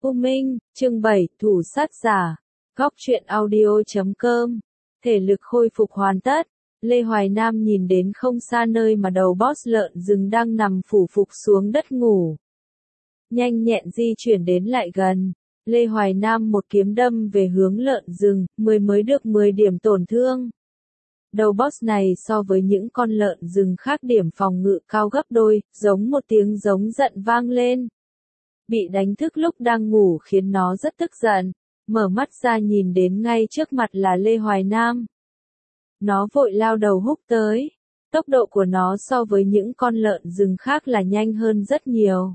U Minh, chương 7, Thủ sát giả. Góc truyện audio.com. Thể lực khôi phục hoàn tất. Lê Hoài Nam nhìn đến không xa nơi mà đầu boss lợn rừng đang nằm phủ phục xuống đất ngủ. Nhanh nhẹn di chuyển đến lại gần. Lê Hoài Nam một kiếm đâm về hướng lợn rừng, mới được 10 điểm tổn thương. Đầu boss này so với những con lợn rừng khác điểm phòng ngự cao gấp đôi, giống một tiếng giống giận vang lên. Bị đánh thức lúc đang ngủ khiến nó rất tức giận, mở mắt ra nhìn đến ngay trước mặt là Lê Hoài Nam. Nó vội lao đầu húc tới, tốc độ của nó so với những con lợn rừng khác là nhanh hơn rất nhiều.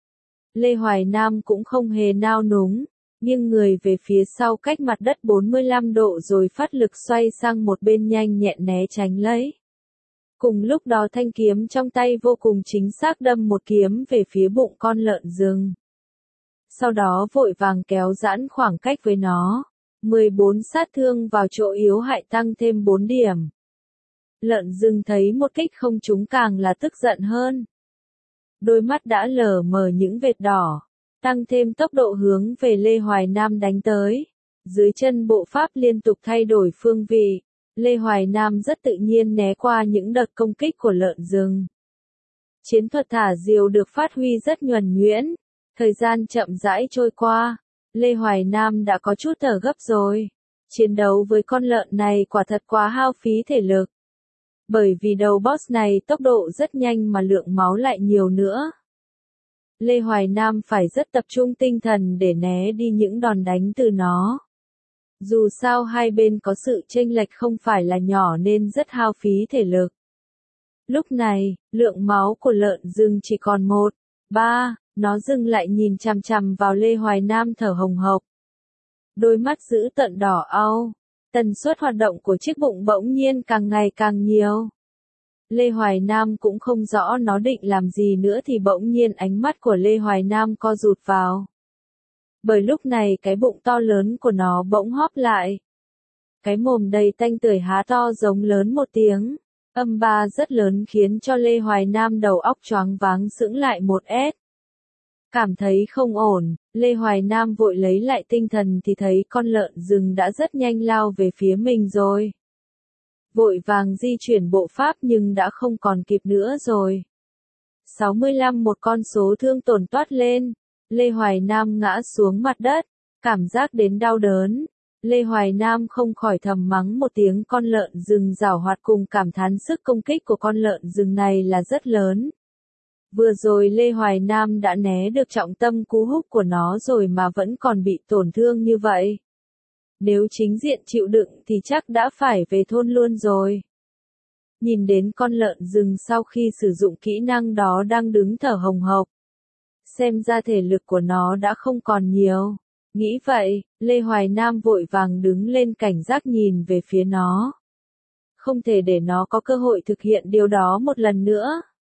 Lê Hoài Nam cũng không hề nao núng, nghiêng người về phía sau cách mặt đất 45 độ rồi phát lực xoay sang một bên nhanh nhẹn né tránh lấy. Cùng lúc đó thanh kiếm trong tay vô cùng chính xác đâm một kiếm về phía bụng con lợn rừng. Sau đó vội vàng kéo giãn khoảng cách với nó. 14 sát thương vào chỗ yếu hại tăng thêm 4 điểm. Lợn rừng thấy một kích không trúng càng là tức giận hơn. Đôi mắt đã lờ mờ những vệt đỏ, tăng thêm tốc độ hướng về Lê Hoài Nam đánh tới. Dưới chân bộ pháp liên tục thay đổi phương vị, Lê Hoài Nam rất tự nhiên né qua những đợt công kích của lợn rừng. Chiến thuật thả diều được phát huy rất nhuần nhuyễn, thời gian chậm rãi trôi qua, Lê Hoài Nam đã có chút thở gấp rồi. Chiến đấu với con lợn này quả thật quá hao phí thể lực. Bởi vì đầu boss này tốc độ rất nhanh mà lượng máu lại nhiều nữa. Lê Hoài Nam phải rất tập trung tinh thần để né đi những đòn đánh từ nó. Dù sao hai bên có sự chênh lệch không phải là nhỏ nên rất hao phí thể lực. Lúc này, lượng máu của lợn rừng chỉ còn 1/3, nó dừng lại nhìn chằm chằm vào Lê Hoài Nam thở hồng hộc. Đôi mắt dữ tợn đỏ au, tần suất hoạt động của chiếc bụng bỗng nhiên càng ngày càng nhiều. Lê Hoài Nam cũng không rõ nó định làm gì nữa thì bỗng nhiên ánh mắt của Lê Hoài Nam co rụt vào. Bởi lúc này cái bụng to lớn của nó bỗng hóp lại. Cái mồm đầy tanh tưởi há to giống lớn một tiếng, âm ba rất lớn khiến cho Lê Hoài Nam đầu óc choáng váng sững lại một ét. Cảm thấy không ổn, Lê Hoài Nam vội lấy lại tinh thần thì thấy con lợn rừng đã rất nhanh lao về phía mình rồi. Vội vàng di chuyển bộ pháp nhưng đã không còn kịp nữa rồi. 65 một con số thương tổn toát lên, Lê Hoài Nam ngã xuống mặt đất, cảm giác đến đau đớn. Lê Hoài Nam không khỏi thầm mắng một tiếng con lợn rừng giảo hoạt cùng cảm thán sức công kích của con lợn rừng này là rất lớn. Vừa rồi Lê Hoài Nam đã né được trọng tâm cú húc của nó rồi mà vẫn còn bị tổn thương như vậy. Nếu chính diện chịu đựng thì chắc đã phải về thôn luôn rồi. Nhìn đến con lợn rừng sau khi sử dụng kỹ năng đó đang đứng thở hồng hộc. Xem ra thể lực của nó đã không còn nhiều. Nghĩ vậy, Lê Hoài Nam vội vàng đứng lên cảnh giác nhìn về phía nó. Không thể để nó có cơ hội thực hiện điều đó một lần nữa.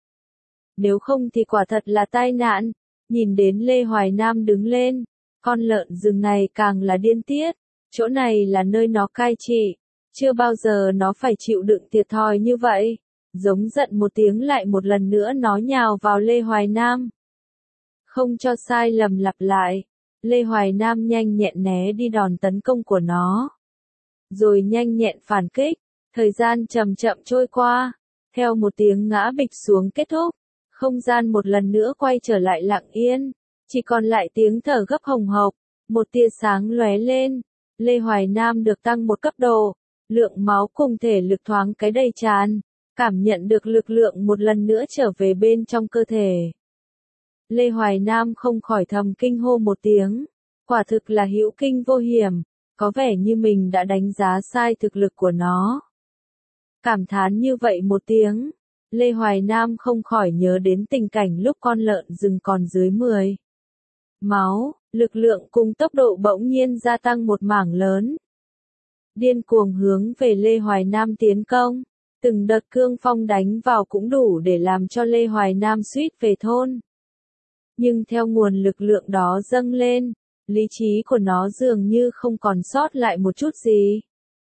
Nếu không thì quả thật là tai nạn. Nhìn đến Lê Hoài Nam đứng lên, con lợn rừng này càng là điên tiết. Chỗ này là nơi nó cai trị. Chưa bao giờ nó phải chịu đựng thiệt thòi như vậy. Giống giận một tiếng lại một lần nữa nó nhào vào Lê Hoài Nam. Không cho sai lầm lặp lại, Lê Hoài Nam nhanh nhẹn né đi đòn tấn công của nó. Rồi nhanh nhẹn phản kích, thời gian chậm chậm trôi qua. Theo một tiếng ngã bịch xuống kết thúc, không gian một lần nữa quay trở lại lặng yên. Chỉ còn lại tiếng thở gấp hồng hộc, một tia sáng lóe lên. Lê Hoài Nam được tăng một cấp độ, lượng máu cùng thể lực thoáng cái đầy tràn, cảm nhận được lực lượng một lần nữa trở về bên trong cơ thể. Lê Hoài Nam không khỏi thầm kinh hô một tiếng, quả thực là hữu kinh vô hiểm, có vẻ như mình đã đánh giá sai thực lực của nó. Cảm thán như vậy một tiếng, Lê Hoài Nam không khỏi nhớ đến tình cảnh lúc con lợn rừng còn dưới 10. Máu, lực lượng cùng tốc độ bỗng nhiên gia tăng một mảng lớn. Điên cuồng hướng về Lê Hoài Nam tiến công, từng đợt cương phong đánh vào cũng đủ để làm cho Lê Hoài Nam suýt về thôn. Nhưng theo nguồn lực lượng đó dâng lên, lý trí của nó dường như không còn sót lại một chút gì.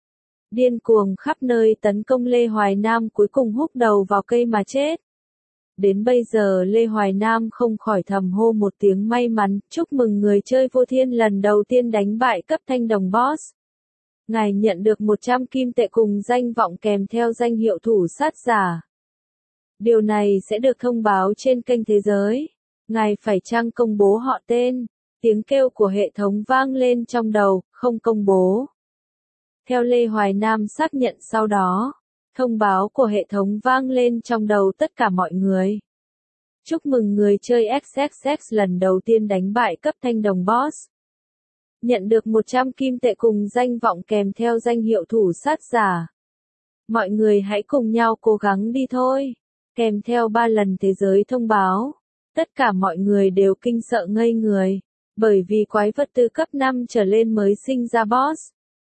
Điên cuồng khắp nơi tấn công Lê Hoài Nam cuối cùng húc đầu vào cây mà chết. Đến bây giờ Lê Hoài Nam không khỏi thầm hô một tiếng may mắn, chúc mừng người chơi vô thiên lần đầu tiên đánh bại cấp thanh đồng boss. Ngài nhận được 100 kim tệ cùng danh vọng kèm theo danh hiệu thủ sát giả. Điều này sẽ được thông báo trên kênh thế giới. Ngài phải chăng công bố họ tên? Tiếng kêu của hệ thống vang lên trong đầu, không công bố. Theo Lê Hoài Nam xác nhận sau đó, thông báo của hệ thống vang lên trong đầu tất cả mọi người. Chúc mừng người chơi XXX lần đầu tiên đánh bại cấp thanh đồng boss. Nhận được 100 kim tệ cùng danh vọng kèm theo danh hiệu thủ sát giả. Mọi người hãy cùng nhau cố gắng đi thôi. Kèm theo 3 lần thế giới thông báo. Tất cả mọi người đều kinh sợ ngây người. Bởi vì quái vật từ cấp 5 trở lên mới sinh ra boss.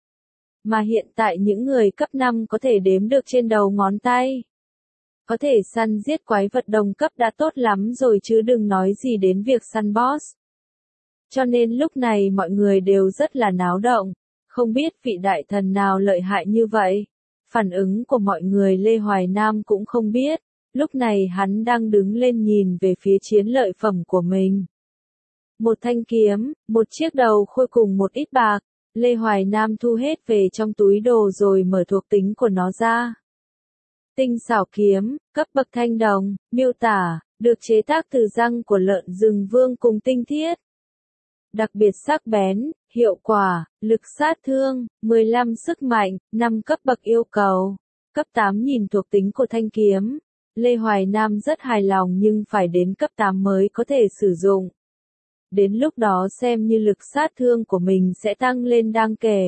Mà hiện tại những người cấp 5 có thể đếm được trên đầu ngón tay. Có thể săn giết quái vật đồng cấp đã tốt lắm rồi chứ đừng nói gì đến việc săn boss. Cho nên lúc này mọi người đều rất là náo động. Không biết vị đại thần nào lợi hại như vậy. Phản ứng của mọi người Lê Hoài Nam cũng không biết. Lúc này hắn đang đứng lên nhìn về phía chiến lợi phẩm của mình. Một thanh kiếm, một chiếc đầu khôi cùng một ít bạc. Lê Hoài Nam thu hết về trong túi đồ rồi mở thuộc tính của nó ra. Tinh xảo kiếm, cấp bậc thanh đồng, miêu tả, được chế tác từ răng của lợn rừng vương cùng tinh thiết. Đặc biệt sắc bén, hiệu quả, lực sát thương, 15 sức mạnh, 5 cấp bậc yêu cầu. Cấp 8 nhìn thuộc tính của thanh kiếm. Lê Hoài Nam rất hài lòng nhưng phải đến cấp 8 mới có thể sử dụng. Đến lúc đó xem như lực sát thương của mình sẽ tăng lên đáng kể.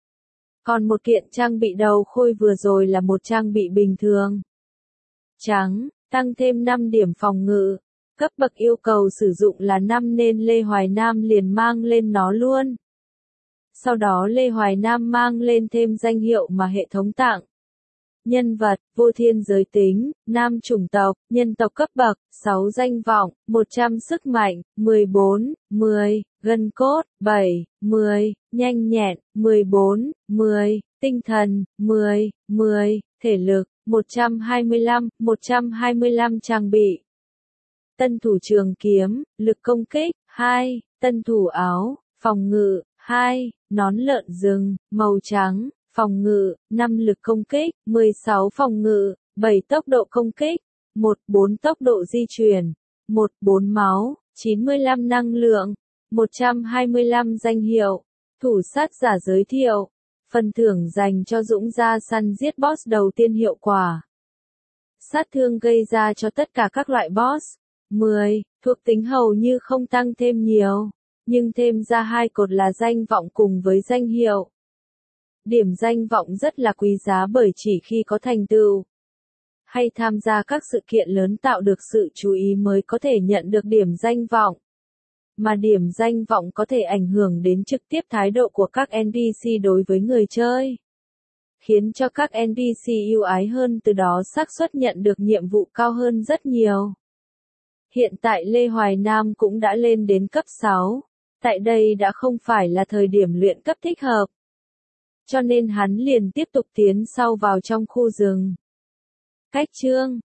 Còn một kiện trang bị đầu khôi vừa rồi là một trang bị bình thường. Trắng, tăng thêm 5 điểm phòng ngự. Cấp bậc yêu cầu sử dụng là 5 nên Lê Hoài Nam liền mang lên nó luôn. Sau đó Lê Hoài Nam mang lên thêm danh hiệu mà hệ thống tặng. Nhân vật, vô thiên giới tính, nam chủng tộc, nhân tộc cấp bậc, 6 danh vọng, 100 sức mạnh, 14, 10, gân cốt, 7, 10, nhanh nhẹn, 14, 10, tinh thần, 10, 10, thể lực, 125 trang bị. Tân thủ trường kiếm, lực công kích, 2, tân thủ áo, phòng ngự, 2, nón lợn rừng, màu trắng. Phòng ngự, 5 lực công kích, 16 phòng ngự, 7 tốc độ công kích, 14 tốc độ di chuyển, 14 máu, 95 năng lượng, 125 danh hiệu. Thủ sát giả giới thiệu. Phần thưởng dành cho dũng gia săn giết boss đầu tiên hiệu quả. Sát thương gây ra cho tất cả các loại boss. 10, thuộc tính hầu như không tăng thêm nhiều, nhưng thêm ra 2 cột là danh vọng cùng với danh hiệu. Điểm danh vọng rất là quý giá bởi chỉ khi có thành tựu hay tham gia các sự kiện lớn tạo được sự chú ý mới có thể nhận được điểm danh vọng. Mà điểm danh vọng có thể ảnh hưởng đến trực tiếp thái độ của các NPC đối với người chơi. Khiến cho các NPC yêu ái hơn từ đó xác suất nhận được nhiệm vụ cao hơn rất nhiều. Hiện tại Lê Hoài Nam cũng đã lên đến cấp 6. Tại đây đã không phải là thời điểm luyện cấp thích hợp. Cho nên hắn liền tiếp tục tiến sâu vào trong khu rừng. Cách chương